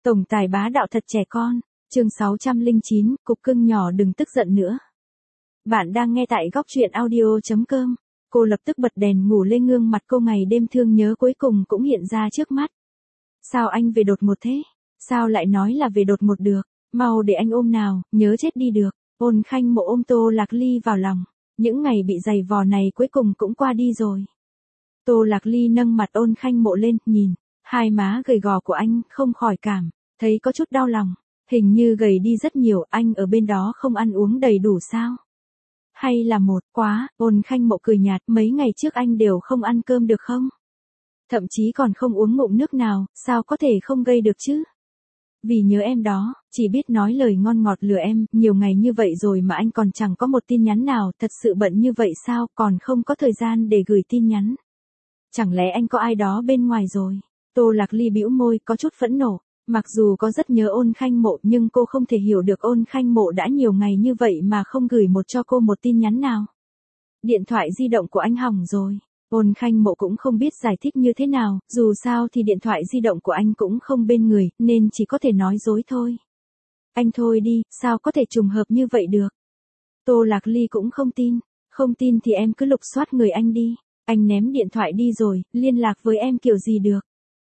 Tổng tài bá đạo thật trẻ con. Chương 609, cục cưng nhỏ đừng tức giận nữa. Bạn đang nghe tại góc truyện audio.com. Cô lập tức bật đèn ngủ lên, gương mặt cô ngày đêm thương nhớ cuối cùng cũng hiện ra trước mắt. Sao anh về đột ngột thế? Sao lại nói là về đột ngột được? Mau để anh ôm nào, nhớ chết đi được. Ôn Khanh Mộ ôm Tô Lạc Ly vào lòng. Những ngày bị giày vò này cuối cùng cũng qua đi rồi. Tô Lạc Ly nâng mặt Ôn Khanh Mộ lên, nhìn hai má gầy gò của anh, không khỏi cảm thấy có chút đau lòng. Hình như gầy đi rất nhiều, anh ở bên đó không ăn uống đầy đủ sao? Hay là quá, Ôn Khanh Mộ cười nhạt, mấy ngày trước anh đều không ăn cơm được không? Thậm chí còn không uống ngụm nước nào, sao có thể không gây được chứ? Vì nhớ em đó, chỉ biết nói lời ngon ngọt lừa em, nhiều ngày như vậy rồi mà anh còn chẳng có một tin nhắn nào, thật sự bận như vậy sao, còn không có thời gian để gửi tin nhắn. Chẳng lẽ anh có ai đó bên ngoài rồi? Tô Lạc Ly bĩu môi, có chút phẫn nộ. Mặc dù có rất nhớ Ôn Khanh Mộ nhưng cô không thể hiểu được Ôn Khanh Mộ đã nhiều ngày như vậy mà không gửi cho cô một tin nhắn nào. Điện thoại di động của anh hỏng rồi. Ôn Khanh Mộ cũng không biết giải thích như thế nào, dù sao thì điện thoại di động của anh cũng không bên người, nên chỉ có thể nói dối thôi. Anh thôi đi, sao có thể trùng hợp như vậy được? Tô Lạc Ly cũng không tin. Không tin thì em cứ lục soát người anh đi. Anh ném điện thoại đi rồi, liên lạc với em kiểu gì được?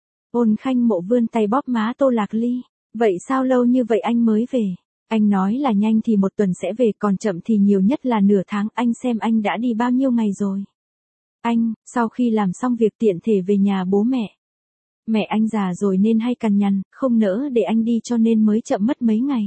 Ôn Khanh Mộ vươn tay bóp má Tô Lạc Ly. Vậy sao lâu như vậy anh mới về? Anh nói là nhanh thì 1 tuần sẽ về, còn chậm thì nhiều nhất là nửa tháng, anh xem anh đã đi bao nhiêu ngày rồi. Anh, sau khi làm xong việc tiện thể về nhà bố mẹ. Mẹ anh già rồi nên hay cằn nhằn, không nỡ để anh đi cho nên mới chậm mất mấy ngày.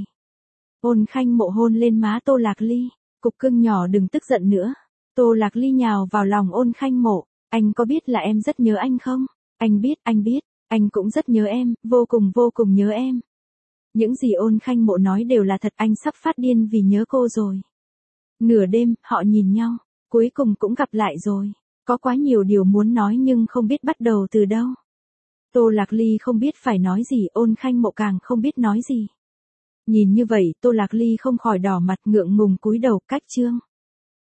Ôn Khanh Mộ hôn lên má Tô Lạc Ly. Cục cưng nhỏ đừng tức giận nữa. Tô Lạc Ly nhào vào lòng Ôn Khanh Mộ. Anh có biết là em rất nhớ anh không? Anh biết. Anh cũng rất nhớ em, vô cùng nhớ em. Những gì Ôn Khanh Mộ nói đều là thật, anh sắp phát điên vì nhớ cô rồi. Nửa đêm, họ nhìn nhau, cuối cùng cũng gặp lại rồi. Có quá nhiều điều muốn nói nhưng không biết bắt đầu từ đâu. Tô Lạc Ly không biết phải nói gì, Ôn Khanh Mộ càng không biết nói gì. Nhìn như vậy, Tô Lạc Ly không khỏi đỏ mặt, ngượng ngùng cúi đầu, cách chương.